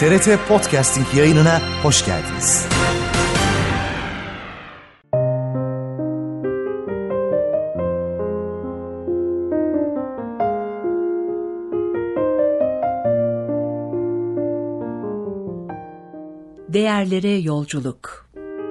TRT Podcasting yayınına hoş geldiniz. Değerlere yolculuk.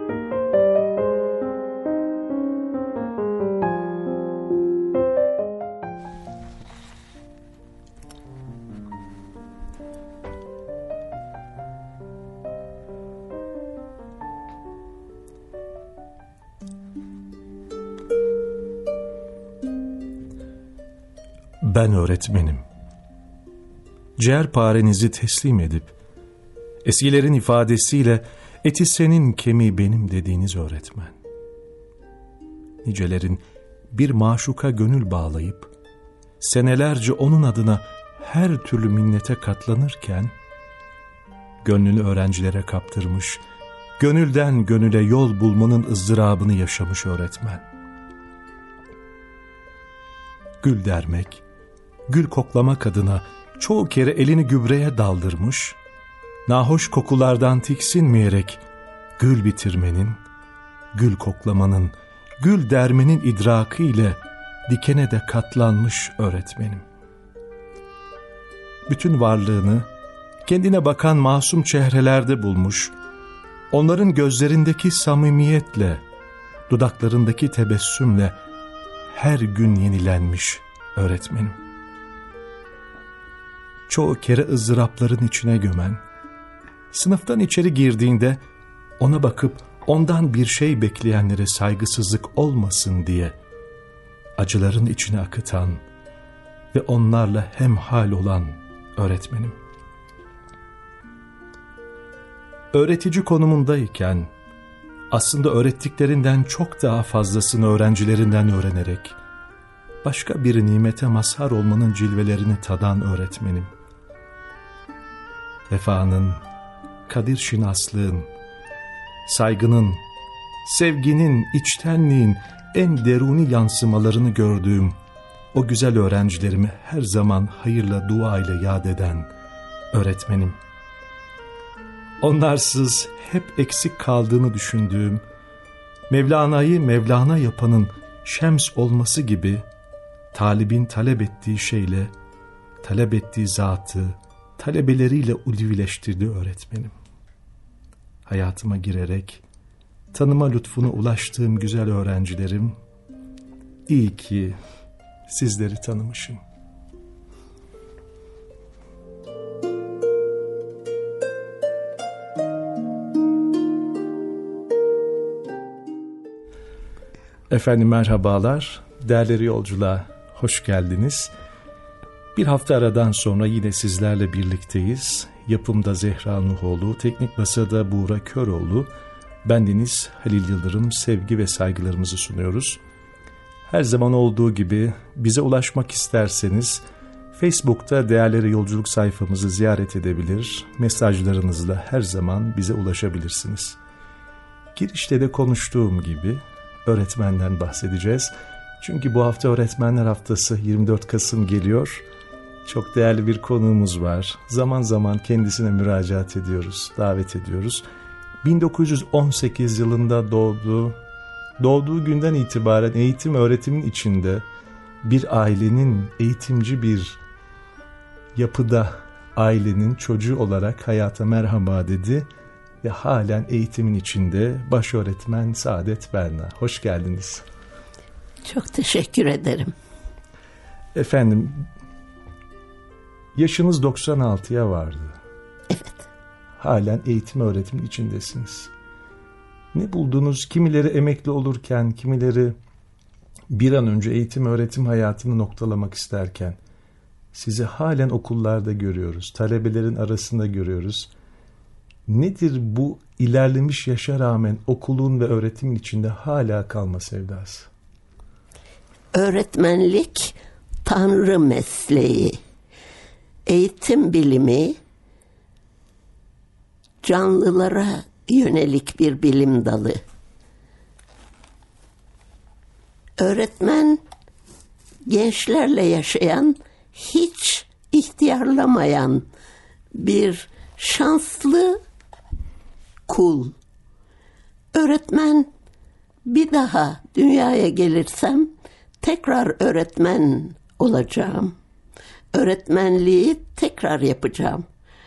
Ben öğretmenim. Ciğerparenizi teslim edip, eskilerin ifadesiyle eti senin kemiği benim dediğiniz öğretmen. Nicelerin bir maşuka gönül bağlayıp, senelerce onun adına her türlü minnete katlanırken, gönlünü öğrencilere kaptırmış, gönülden gönüle yol bulmanın ızdırabını yaşamış öğretmen. Gül dermek, gül koklamak adına çoğu kere elini gübreye daldırmış, nahoş kokulardan tiksinmeyerek gül bitirmenin, gül koklamanın, gül dermenin idrakı ile dikene de katlanmış öğretmenim. Bütün varlığını kendine bakan masum çehrelerde bulmuş, onların gözlerindeki samimiyetle, dudaklarındaki tebessümle her gün yenilenmiş öğretmenim. Çoğu kere ızdırapların içine gömen, sınıftan içeri girdiğinde ona bakıp ondan bir şey bekleyenlere saygısızlık olmasın diye acıların içine akıtan ve onlarla hemhal olan öğretmenim. Öğretici konumundayken aslında öğrettiklerinden çok daha fazlasını öğrencilerinden öğrenerek başka bir nimete mazhar olmanın cilvelerini tadan öğretmenim. Vefanın, kadir şinaslığın, saygının, sevginin, içtenliğin en deruni yansımalarını gördüğüm o güzel öğrencilerimi her zaman hayırla, dua ile yad eden öğretmenim. Onlarsız hep eksik kaldığını düşündüğüm, Mevlana'yı Mevlana yapanın şems olması gibi talibin talep ettiği şeyle, talep ettiği zatı, talebeleriyle ulvileştirdi öğretmenim. Hayatıma girerek tanıma lütfuna ulaştığım güzel öğrencilerim, iyi ki sizleri tanımışım. Efendim merhabalar, değerli yolculuğa hoş geldiniz. Bir hafta aradan sonra yine sizlerle birlikteyiz. Yapımda Zehra Nuhoğlu, teknik masada Buğra Köroğlu, bendeniz Halil Yıldırım, sevgi ve saygılarımızı sunuyoruz. Her zaman olduğu gibi bize ulaşmak isterseniz Facebook'ta Değerleri Yolculuk sayfamızı ziyaret edebilir, mesajlarınızla her zaman bize ulaşabilirsiniz. Girişte de konuştuğum gibi öğretmenden bahsedeceğiz. Çünkü bu hafta Öğretmenler Haftası 24 Kasım geliyor. Çok değerli bir konuğumuz var. Zaman zaman kendisine müracaat ediyoruz, davet ediyoruz. 1918 yılında doğdu. Doğduğu günden itibaren eğitim öğretimin içinde bir ailenin eğitimci bir yapıda ailenin çocuğu olarak hayata merhaba dedi ve halen eğitimin içinde baş öğretmen Saadet Berna. Hoş geldiniz. Çok teşekkür ederim. Efendim, yaşınız 96'ya vardı. Evet. Halen eğitim öğretimin içindesiniz. Ne buldunuz? Kimileri emekli olurken, kimileri bir an önce eğitim öğretim hayatını noktalamak isterken sizi halen okullarda görüyoruz, talebelerin arasında görüyoruz. Nedir bu ilerlemiş yaşa rağmen okulun ve öğretimin içinde hala kalma sevdası? Öğretmenlik Tanrı mesleği. Eğitim bilimi canlılara yönelik bir bilim dalı. Öğretmen gençlerle yaşayan, hiç ihtiyarlamayan bir şanslı kul. Öğretmen, bir daha dünyaya gelirsem tekrar öğretmen olacağım. Öğretmenliği tekrar yapacağım.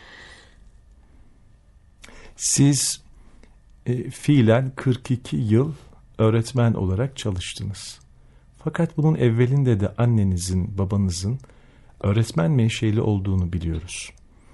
Siz fiilen 42 yıl öğretmen olarak çalıştınız. Fakat bunun evvelinde de annenizin, babanızın öğretmen menşeli olduğunu biliyoruz.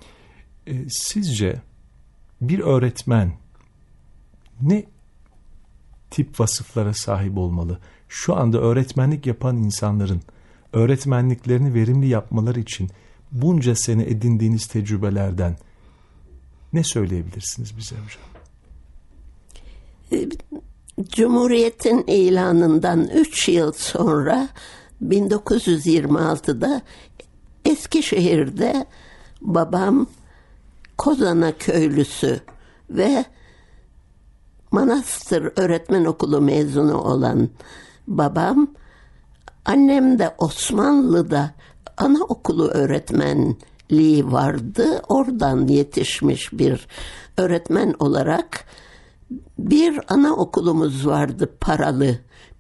Sizce bir öğretmen ne tip vasıflara sahip olmalı? Şu anda öğretmenlik yapan insanların öğretmenliklerini verimli yapmaları için bunca sene edindiğiniz tecrübelerden ne söyleyebilirsiniz bize hocam? Cumhuriyet'in ilanından 3 yıl sonra 1926'da Eskişehir'de babam Kozana köylüsü ve Manastır Öğretmen Okulu mezunu olan babam, annem de Osmanlı'da anaokulu öğretmenliği vardı. Oradan yetişmiş bir öğretmen olarak bir anaokulumuz vardı paralı.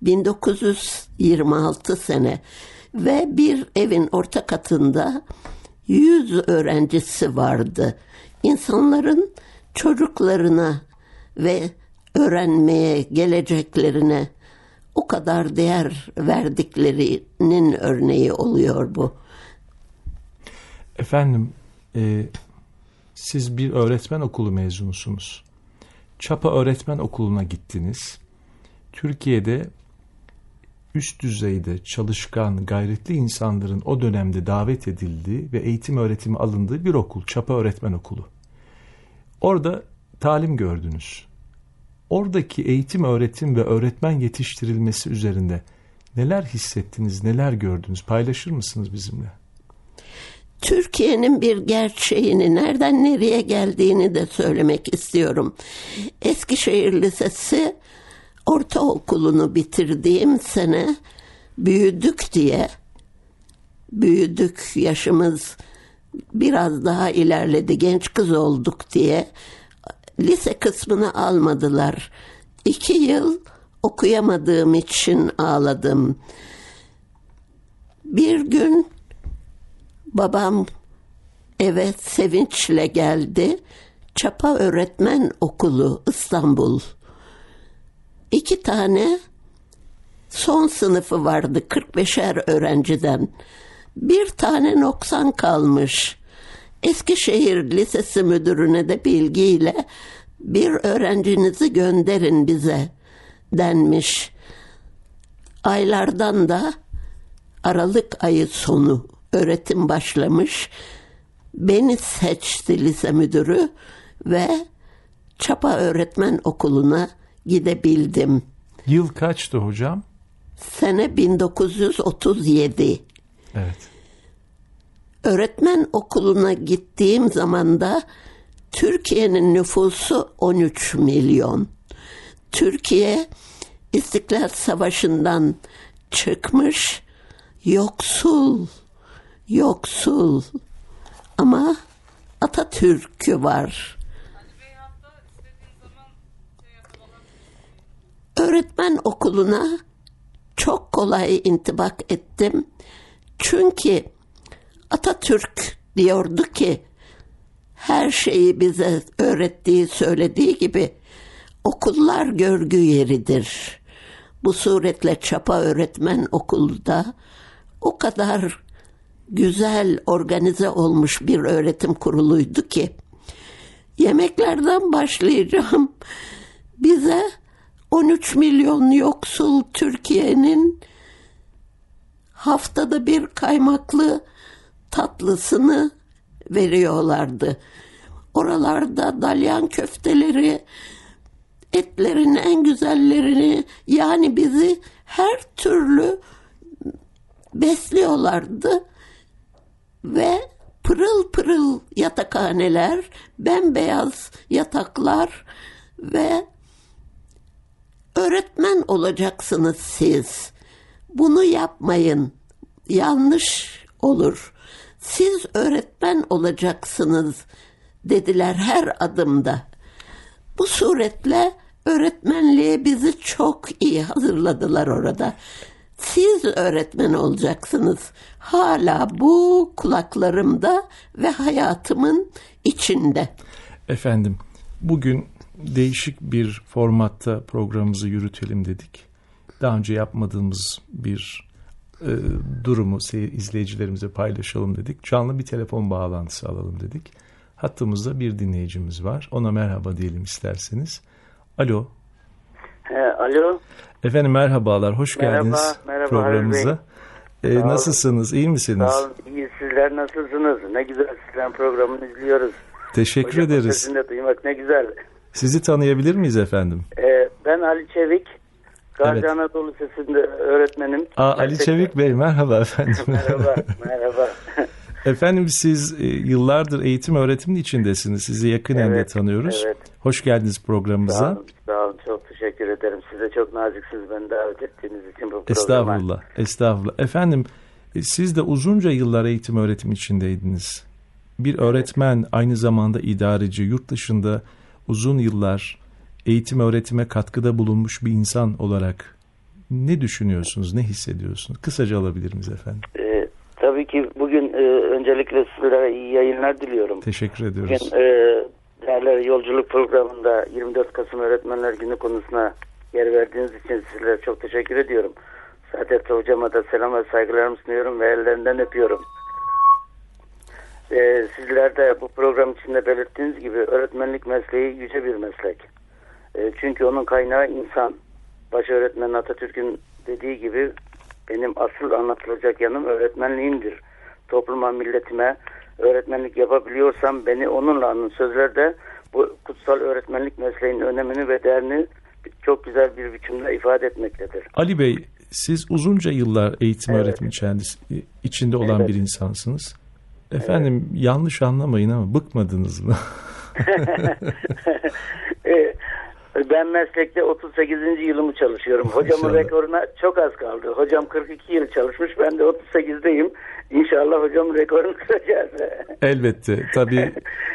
1926 sene ve bir evin orta katında 100 öğrencisi vardı. İnsanların çocuklarına ve öğrenmeye geleceklerine o kadar değer verdiklerinin örneği oluyor bu. Efendim, siz bir öğretmen okulu mezunusunuz. Çapa Öğretmen Okulu'na gittiniz. Türkiye'de üst düzeyde çalışkan, gayretli insanların o dönemde davet edildiği ve eğitim öğretimi alındığı bir okul, Çapa Öğretmen Okulu. Orada talim gördünüz. Oradaki eğitim, öğretim ve öğretmen yetiştirilmesi üzerinde neler hissettiniz, neler gördünüz? Paylaşır mısınız bizimle? Türkiye'nin bir gerçeğini, nereden nereye geldiğini de söylemek istiyorum. Eskişehir Lisesi ortaokulunu bitirdiğim sene büyüdük, yaşımız biraz daha ilerledi, genç kız olduk diye lise kısmını almadılar. 2 yıl okuyamadığım için ağladım. Bir gün babam eve sevinçle geldi. Çapa Öğretmen Okulu İstanbul. 2 tane son sınıfı vardı 45'er öğrenciden. Bir tane noksan kalmış. Eskişehir Lisesi müdürüne de bilgiyle bir öğrencinizi gönderin bize denmiş. Aylardan da Aralık ayı sonu öğretim başlamış. Beni seçti lise müdürü ve Çapa Öğretmen Okulu'na gidebildim. Yıl kaçtı hocam? Sene 1937. Evet. Öğretmen okuluna gittiğim zaman da Türkiye'nin nüfusu 13 milyon. Türkiye İstiklal Savaşı'ndan çıkmış, yoksul ama Atatürk'ü var. Öğretmen okuluna çok kolay intibak ettim. Çünkü Atatürk diyordu ki her şeyi bize öğrettiği, söylediği gibi okullar görgü yeridir. Bu suretle Çapa Öğretmen Okulu'da o kadar güzel organize olmuş bir öğretim kuruluydu ki yemeklerden başlayacağım. Bize 13 milyon yoksul Türkiye'nin haftada bir kaymaklı tatlısını veriyorlardı. Oralarda dalyan köfteleri, etlerin en güzellerini, yani bizi her türlü besliyorlardı ve pırıl pırıl yatakhaneler, bembeyaz yataklar ve öğretmen olacaksınız siz. Bunu yapmayın. Yanlış olur. Siz öğretmen olacaksınız dediler her adımda. Bu suretle öğretmenliğe bizi çok iyi hazırladılar orada. Siz öğretmen olacaksınız. Hala bu kulaklarımda ve hayatımın içinde. Efendim, bugün değişik bir formatta programımızı yürütelim dedik. Daha önce yapmadığımız bir durumu izleyicilerimize paylaşalım dedik. Canlı bir telefon bağlantısı alalım dedik. Hattımızda bir dinleyicimiz var. Ona merhaba diyelim isterseniz. Alo. Alo. Efendim merhabalar, hoş geldiniz programımıza. Nasılsınız, iyi misiniz? Sağ olun, iyi. Sizler nasılsınız? Ne güzel, sizlerin programını izliyoruz. Teşekkür Hocam, ederiz. Sesini de duymak ne güzel. Sizi tanıyabilir miyiz efendim? Ben Ali Çevik, Gazi Evet. Anadolu Lisesi'nde öğretmenim. Ali Çevik Bey, merhaba efendim. Merhaba. Efendim siz yıllardır eğitim öğretimin içindesiniz. Sizi yakinen de tanıyoruz. Evet. Hoş geldiniz programımıza. Sağ olun, çok teşekkür ederim. Size çok naziksiniz beni davet ettiğiniz için bu programa. Estağfurullah. Efendim siz de uzunca yıllar eğitim öğretim içindeydiniz. Bir öğretmen, aynı zamanda idareci, yurt dışında uzun yıllar eğitim öğretime katkıda bulunmuş bir insan olarak ne düşünüyorsunuz, ne hissediyorsunuz? Kısaca alabilir miyiz efendim? Tabii ki bugün öncelikle sizlere iyi yayınlar diliyorum. Teşekkür ediyoruz. Bugün değerli yolculuk programında 24 Kasım Öğretmenler Günü konusuna yer verdiğiniz için sizlere çok teşekkür ediyorum. Saadet Hocama da selam ve saygılarımı sunuyorum ve ellerinden öpüyorum. Sizler de bu program içinde belirttiğiniz gibi öğretmenlik mesleği yüce bir meslek. Çünkü onun kaynağı insan. Baş öğretmen Atatürk'ün dediği gibi benim asıl anlatılacak yanım öğretmenliğimdir. Topluma, milletime öğretmenlik yapabiliyorsam beni onunla anın. Sözlerde bu kutsal öğretmenlik mesleğinin önemini ve değerini çok güzel bir biçimde ifade etmektedir. Ali Bey, siz uzunca yıllar eğitim öğretim içinde olan bir insansınız. Efendim yanlış anlamayın ama bıkmadınız mı? Ben meslekte 38. yılımı çalışıyorum. Hocamın rekoruna çok az kaldı. Hocam 42 yıl çalışmış. Ben de 38'deyim. İnşallah hocamın rekorunu kıracağız. Elbette. Tabii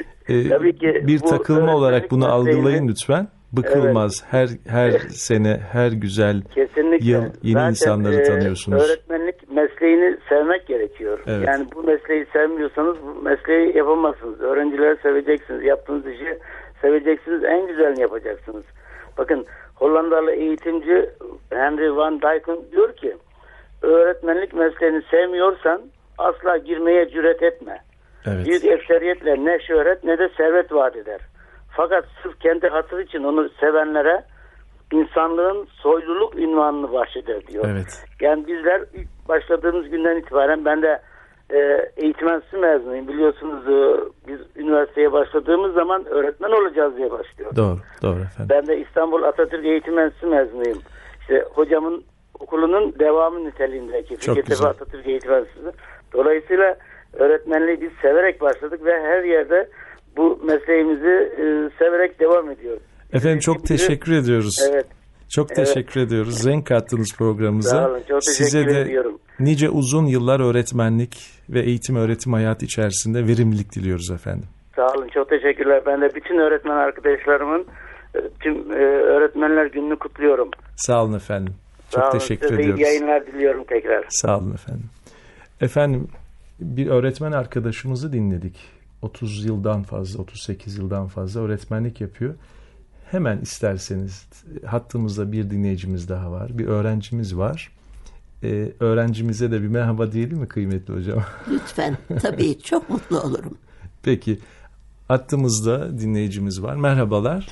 ki bir takılma olarak bunu algılayın lütfen. Bıkılmaz. Evet. Her sene, her güzel yıl yeni zaten insanları tanıyorsunuz. Öğretmenlik mesleğini sevmek gerekiyor. Evet. Yani bu mesleği sevmiyorsanız bu mesleği yapamazsınız. Öğrencileri seveceksiniz. Yaptığınız işi seveceksiniz. En güzelini yapacaksınız. Bakın Hollandalı eğitimci Henry van Dijken diyor ki öğretmenlik mesleğini sevmiyorsan asla girmeye cüret etme. Evet. Büyük ekseriyetle ne şöhret ne de servet vaat eder. Fakat sırf kendi hatırı için onu sevenlere insanlığın soyluluk ünvanını bahşeder diyor. Evet. Yani bizler ilk başladığımız günden itibaren ben de eğitim enstitüsü mezunuyum. Biliyorsunuz biz üniversiteye başladığımız zaman öğretmen olacağız diye başlıyor. Doğru efendim. Ben de İstanbul Atatürk Eğitim Enstitüsü mezunuyum. İşte hocamın okulunun devamı niteliğindeki Fikirtepe Atatürk Eğitim Enstitüsü. Dolayısıyla öğretmenliği biz severek başladık ve her yerde bu mesleğimizi severek devam ediyoruz. Efendim çok teşekkür ediyoruz. Evet. Çok teşekkür ediyoruz. Renk kattınız programımıza. Sağ olun, çok Size de ediyorum. Nice uzun yıllar öğretmenlik ve eğitim öğretim hayatı içerisinde verimlilik diliyoruz efendim. Sağ olun, çok teşekkürler. Ben de bütün öğretmen arkadaşlarımın tüm öğretmenler gününü kutluyorum. Sağ olun efendim. Çok Sağ olun, teşekkür size ediyoruz. iyi yayınlar diliyorum tekrar. Sağ olun efendim. Efendim bir öğretmen arkadaşımızı dinledik. 30 yıldan fazla, 38 yıldan fazla öğretmenlik yapıyor. Hemen isterseniz hattımızda bir dinleyicimiz daha var. Bir öğrencimiz var. Öğrencimize de bir merhaba diyelim mi kıymetli hocam? Lütfen. Tabii çok mutlu olurum. Peki. Hattımızda dinleyicimiz var. Merhabalar.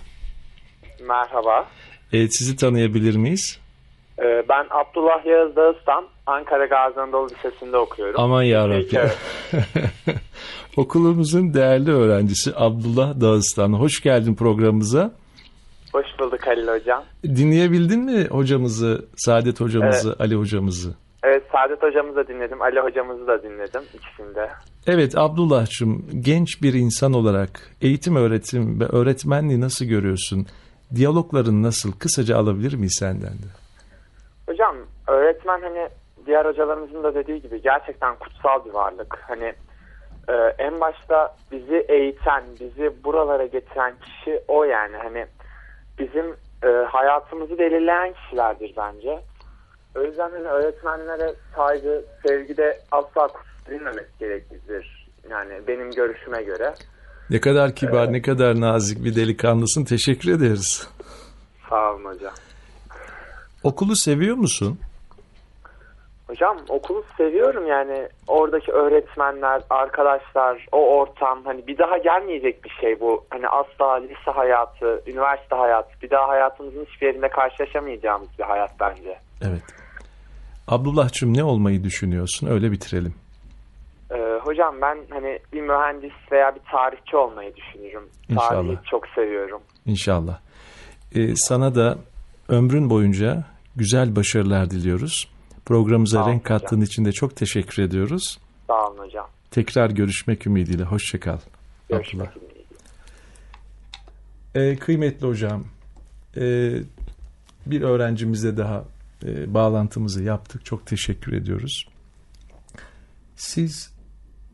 Merhaba. Sizi tanıyabilir miyiz? Ben Abdullah Yağız Dağıstan. Ankara Gazi Anadolu Lisesi'nde okuyorum. Aman yarabbim. Okulumuzun değerli öğrencisi Abdullah Dağıstan. Hoş geldin programımıza. Hoş bulduk Halil Hocam. Dinleyebildin mi hocamızı, Saadet hocamızı, evet. Ali hocamızı? Evet, Saadet hocamızı da dinledim, Ali hocamızı da dinledim, ikisini de. Evet Abdullah'cığım, genç bir insan olarak eğitim, öğretim ve öğretmenliği nasıl görüyorsun? Diyalogların nasıl? Kısaca alabilir miyiz senden de? Hocam, öğretmen hani diğer hocalarımızın da dediği gibi gerçekten kutsal bir varlık. Hani En başta bizi eğiten, bizi buralara getiren kişi o yani. Hani bizim hayatımızı belirleyen kişilerdir bence. O yüzden hani öğretmenlere saygı, sevgi de asla kutlanmaması gereklidir. Yani benim görüşüme göre. Ne kadar kibar, ne kadar nazik bir delikanlısın. Teşekkür ederiz. Sağ olun hocam. Okulu seviyor musun? Hocam okulu seviyorum yani. Oradaki öğretmenler, arkadaşlar, o ortam, hani bir daha gelmeyecek bir şey bu. Hani asla lise hayatı, üniversite hayatı, bir daha hayatımızın hiçbir yerinde karşılaşamayacağımız bir hayat bence. Evet. Abdullah'cığım ne olmayı düşünüyorsun? Öyle bitirelim. Hocam ben hani bir mühendis veya bir tarihçi olmayı düşünürüm. İnşallah. Tarihi çok seviyorum. İnşallah. Sana da ömrün boyunca güzel başarılar diliyoruz. Programımıza renk kattığın için de çok teşekkür ediyoruz. Sağ olun hocam. Tekrar görüşmek ümidiyle. Hoşça kal. Görüşmek ümidiyle. Kıymetli hocam, bir öğrencimizle daha bağlantımızı yaptık. Çok teşekkür ediyoruz. Siz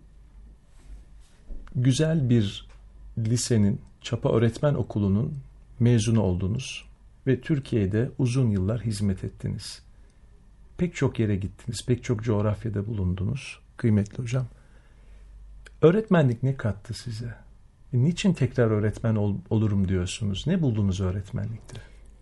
güzel bir lisenin, Çapa Öğretmen Okulu'nun mezunu oldunuz ve Türkiye'de uzun yıllar hizmet ettiniz. Pek çok yere gittiniz, pek çok coğrafyada bulundunuz kıymetli hocam. Öğretmenlik ne kattı size? Niçin tekrar öğretmen olurum diyorsunuz? Ne buldunuz öğretmenlikte?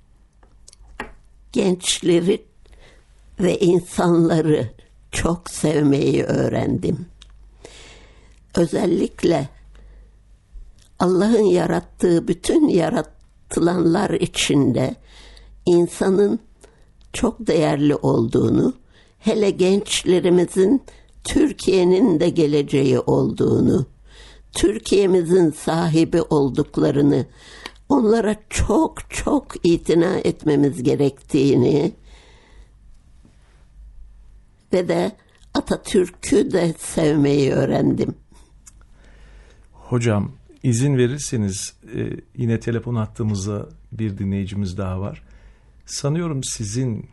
Gençleri ve insanları çok sevmeyi öğrendim. Özellikle Allah'ın yarattığı bütün yaratılanlar içinde insanın çok değerli olduğunu, hele gençlerimizin Türkiye'nin de geleceği olduğunu, Türkiye'mizin sahibi olduklarını, onlara çok çok itina etmemiz gerektiğini ve de Atatürk'ü de sevmeyi öğrendim. Hocam izin verirseniz yine telefon attığımızda bir dinleyicimiz daha var. Sanıyorum sizin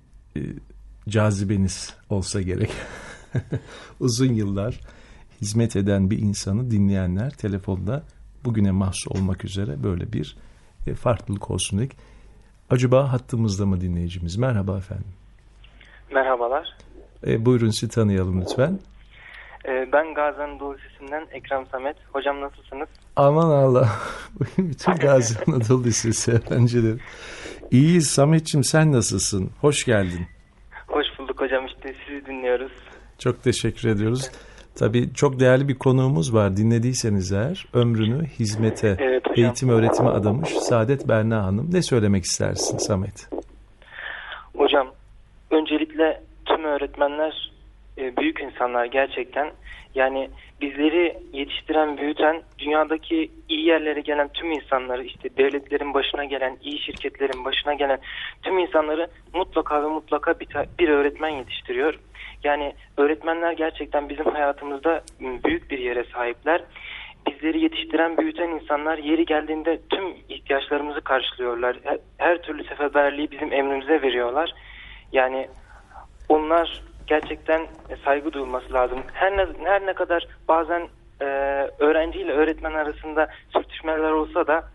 cazibeniz olsa gerek. Uzun yıllar hizmet eden bir insanı dinleyenler telefonda bugüne mahsus olmak üzere böyle bir farklılık olsun dedik. Acaba hattımızda mı dinleyicimiz? Merhaba efendim. Merhabalar. Buyurun sizi tanıyalım lütfen. Ben Gazi Anadolu Lisesi'nden Ekrem Samet. Hocam nasılsınız? Aman Allah. Bütün Gazi Anadolu Lisesi öğrencileri. İyiyiz Samet'ciğim, sen nasılsın? Hoş geldin. Hoş bulduk hocam, işte sizi dinliyoruz. Çok teşekkür ediyoruz. Tabii çok değerli bir konuğumuz var. Dinlediyseniz eğer ömrünü hizmete, evet, eğitim öğretime adamış Saadet Berna Hanım. Ne söylemek istersin Samet? Hocam öncelikle tüm öğretmenler büyük insanlar gerçekten. Yani bizleri yetiştiren, büyüten, dünyadaki iyi yerlere gelen tüm insanları, işte devletlerin başına gelen, iyi şirketlerin başına gelen tüm insanları mutlaka ve mutlaka bir öğretmen yetiştiriyor. Yani öğretmenler gerçekten bizim hayatımızda büyük bir yere sahipler. Bizleri yetiştiren, büyüten insanlar yeri geldiğinde tüm ihtiyaçlarımızı karşılıyorlar. Her türlü seferberliği bizim emrimize veriyorlar. Yani onlar gerçekten saygı duyulması lazım. Her ne kadar bazen öğrenci ile öğretmen arasında sürtüşmeler olsa da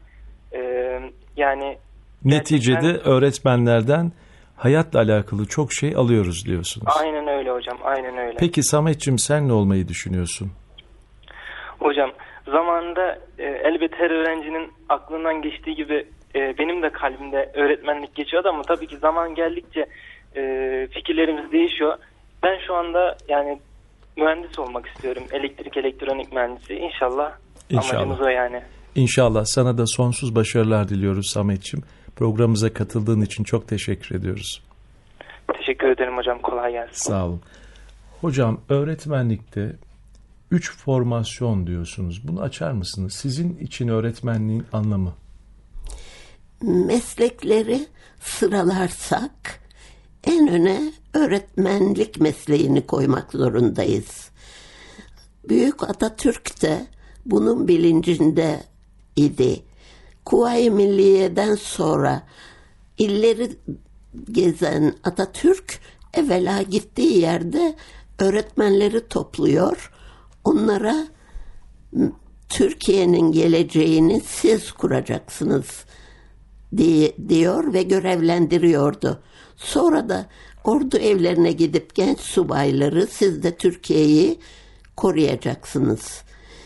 yani neticede öğretmenlerden hayatla alakalı çok şey alıyoruz diyorsunuz. Aynen öyle hocam, aynen öyle. Peki Samet'ciğim sen ne olmayı düşünüyorsun? Hocam zamanında elbette her öğrencinin aklından geçtiği gibi benim de kalbimde öğretmenlik geçiyordu ama tabii ki zaman geldikçe fikirlerimiz değişiyor. Ben şu anda yani mühendis olmak istiyorum. Elektrik, elektronik mühendisi. İnşallah. Amacımız o yani. İnşallah. Sana da sonsuz başarılar diliyoruz Samet'ciğim. Programımıza katıldığın için çok teşekkür ediyoruz. Teşekkür ederim hocam. Kolay gelsin. Sağ olun. Hocam öğretmenlikte 3 formasyon diyorsunuz. Bunu açar mısınız? Sizin için öğretmenliğin anlamı? Meslekleri sıralarsak en öne öğretmenlik mesleğini koymak zorundayız. Büyük Atatürk de bunun bilincinde idi. Kuvayi Milliye'den sonra illeri gezen Atatürk evvela gittiği yerde öğretmenleri topluyor. onlara Türkiye'nin geleceğini siz kuracaksınız diyor ve görevlendiriyordu. Sonra da ordu evlerine gidip genç subayları siz de Türkiye'yi koruyacaksınız.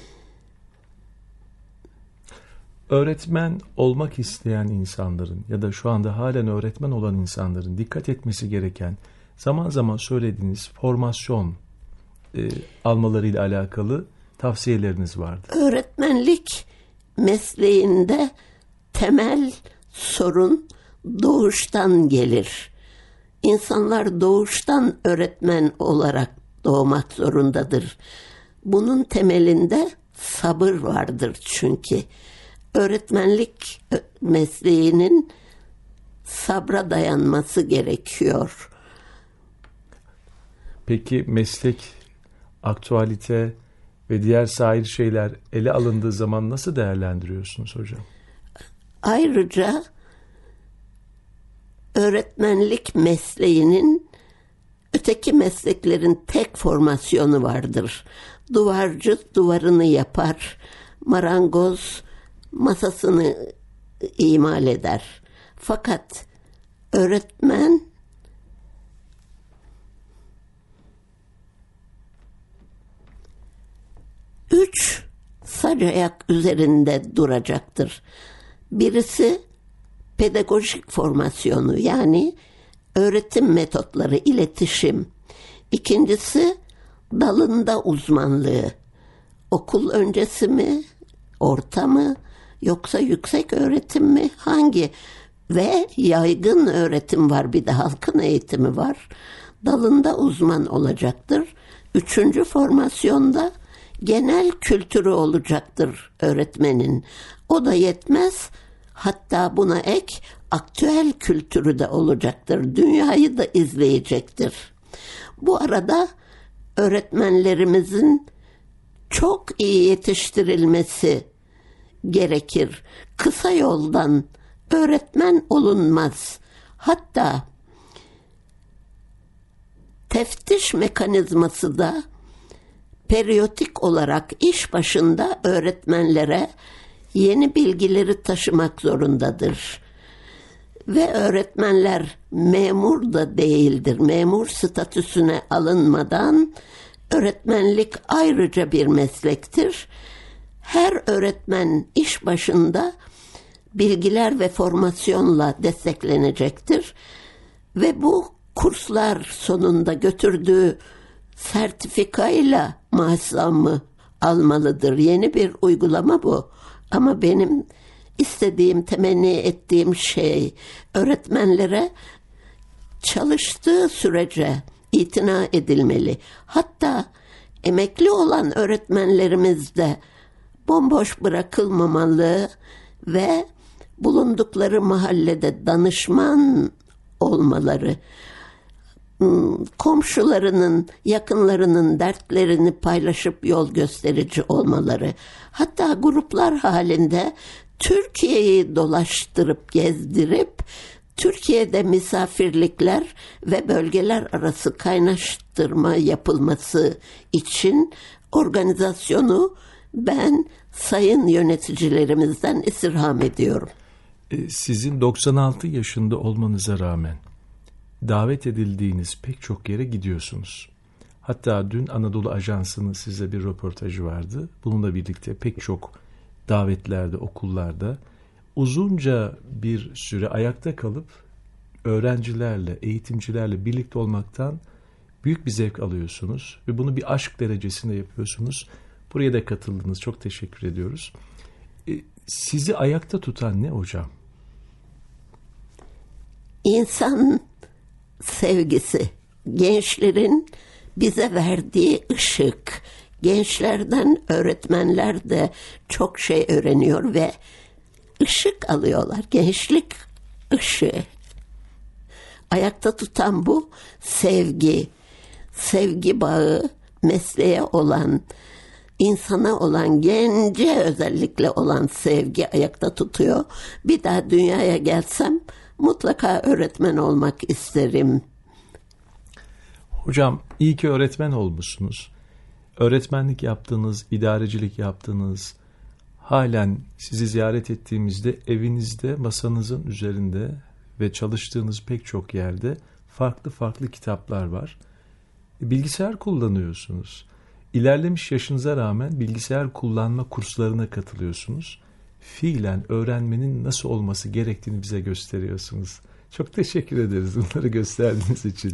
Öğretmen olmak isteyen insanların ya da şu anda halen öğretmen olan insanların dikkat etmesi gereken zaman zaman söylediğiniz formasyon almalarıyla alakalı tavsiyeleriniz vardı. Öğretmenlik mesleğinde temel sorun doğuştan gelir. İnsanlar doğuştan öğretmen olarak doğmak zorundadır. Bunun temelinde sabır vardır çünkü. Öğretmenlik mesleğinin sabra dayanması gerekiyor. Peki meslek, aktualite ve diğer sair şeyler ele alındığı zaman nasıl değerlendiriyorsunuz hocam? Ayrıca öğretmenlik mesleğinin öteki mesleklerin tek formasyonu vardır. Duvarcı duvarını yapar, marangoz masasını imal eder. Fakat öğretmen üç sac ayak üzerinde duracaktır. Birisi pedagojik formasyonu, yani öğretim metotları, iletişim. İkincisi dalında uzmanlığı. Okul öncesi mi, orta mı, yoksa yüksek öğretim mi, hangi? Ve yaygın öğretim var, bir de halkın eğitimi var. Dalında uzman olacaktır. Üçüncü formasyonda genel kültürü olacaktır öğretmenin. O da yetmez. Hatta buna ek aktüel kültürü de olacaktır. Dünyayı da izleyecektir. Bu arada öğretmenlerimizin çok iyi yetiştirilmesi gerekir. Kısa yoldan öğretmen olunmaz. Hatta teftiş mekanizması da periyodik olarak iş başında öğretmenlere yeni bilgileri taşımak zorundadır. Ve öğretmenler memur da değildir. Memur statüsüne alınmadan öğretmenlik ayrıca bir meslektir. Her öğretmen iş başında bilgiler ve formasyonla desteklenecektir. Ve bu kurslar sonunda götürdüğü sertifikayla maaş zammı almalıdır. Yeni bir uygulama bu. Ama benim istediğim, temenni ettiğim şey öğretmenlere çalıştığı sürece itina edilmeli. Hatta emekli olan öğretmenlerimiz de bomboş bırakılmamalı ve bulundukları mahallede danışman olmaları, komşularının, yakınlarının dertlerini paylaşıp yol gösterici olmaları, hatta gruplar halinde Türkiye'yi dolaştırıp gezdirip Türkiye'de misafirlikler ve bölgeler arası kaynaştırma yapılması için organizasyonu ben sayın yöneticilerimizden istirham ediyorum. Sizin 96 yaşında olmanıza rağmen davet edildiğiniz pek çok yere gidiyorsunuz. Hatta dün Anadolu Ajansı'nın size bir röportajı vardı. Bununla birlikte pek çok davetlerde, okullarda uzunca bir süre ayakta kalıp öğrencilerle, eğitimcilerle birlikte olmaktan büyük bir zevk alıyorsunuz ve bunu bir aşk derecesinde yapıyorsunuz. Buraya da katıldınız. Çok teşekkür ediyoruz. Sizi ayakta tutan ne hocam? İnsan sevgisi, gençlerin bize verdiği ışık. Gençlerden öğretmenler de çok şey öğreniyor ve ışık alıyorlar. Gençlik ışığı. Ayakta tutan bu sevgi. Sevgi bağı, mesleğe olan, insana olan, gence özellikle olan sevgi ayakta tutuyor. Bir daha dünyaya gelsem mutlaka öğretmen olmak isterim. Hocam iyi ki öğretmen olmuşsunuz. öğretmenlik yaptığınız, idarecilik yaptığınız, halen sizi ziyaret ettiğimizde evinizde, masanızın üzerinde ve çalıştığınız pek çok yerde farklı farklı kitaplar var. Bilgisayar kullanıyorsunuz. İlerlemiş yaşınıza rağmen bilgisayar kullanma kurslarına katılıyorsunuz. Fiilen öğrenmenin nasıl olması gerektiğini bize gösteriyorsunuz. Çok teşekkür ederiz bunları gösterdiğiniz için.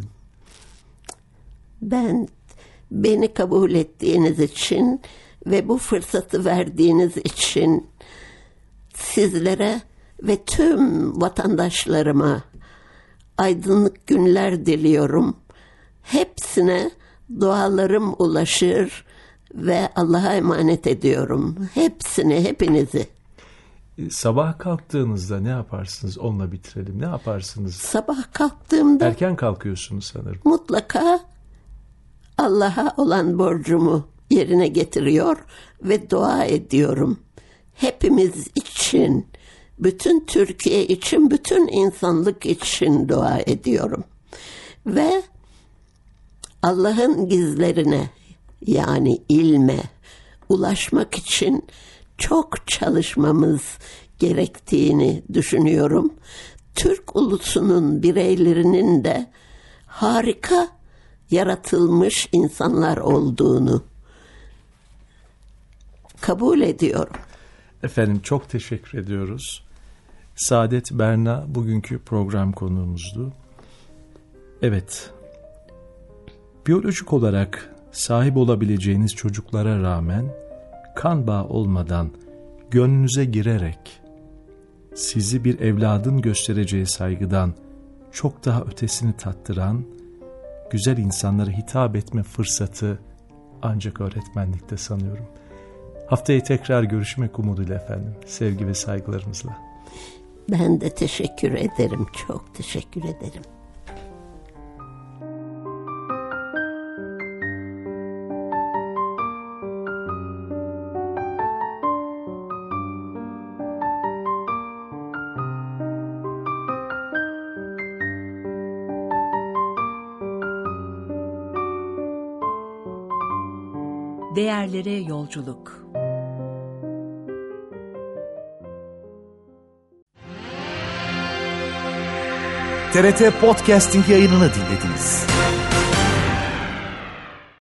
Beni kabul ettiğiniz için ve bu fırsatı verdiğiniz için sizlere ve tüm vatandaşlarıma aydınlık günler diliyorum. Hepsine dualarım ulaşır ve Allah'a emanet ediyorum. Hepinizi. Sabah kalktığınızda ne yaparsınız? Onunla bitirelim. Ne yaparsınız? Sabah kalktığımda erken kalkıyorsunuz sanırım. Mutlaka Allah'a olan borcumu yerine getiriyor ve dua ediyorum. Hepimiz için, bütün Türkiye için, bütün insanlık için dua ediyorum. Ve Allah'ın gizlerine, yani ilme ulaşmak için çok çalışmamız gerektiğini düşünüyorum. Türk ulusunun bireylerinin de harika yaratılmış insanlar olduğunu kabul ediyorum. Efendim çok teşekkür ediyoruz. Saadet Berna bugünkü program konuğumuzdu. Evet, biyolojik olarak sahip olabileceğiniz çocuklara rağmen kan bağı olmadan gönlünüze girerek sizi bir evladın göstereceği saygıdan çok daha ötesini tattıran güzel insanlara hitap etme fırsatı ancak öğretmenlikte sanıyorum. Haftaya tekrar görüşmek umuduyla efendim. Sevgi ve saygılarımızla. Ben de teşekkür ederim. Çok teşekkür ederim. Değerlere yolculuk. TRT Podcasting yayınını dinlediniz.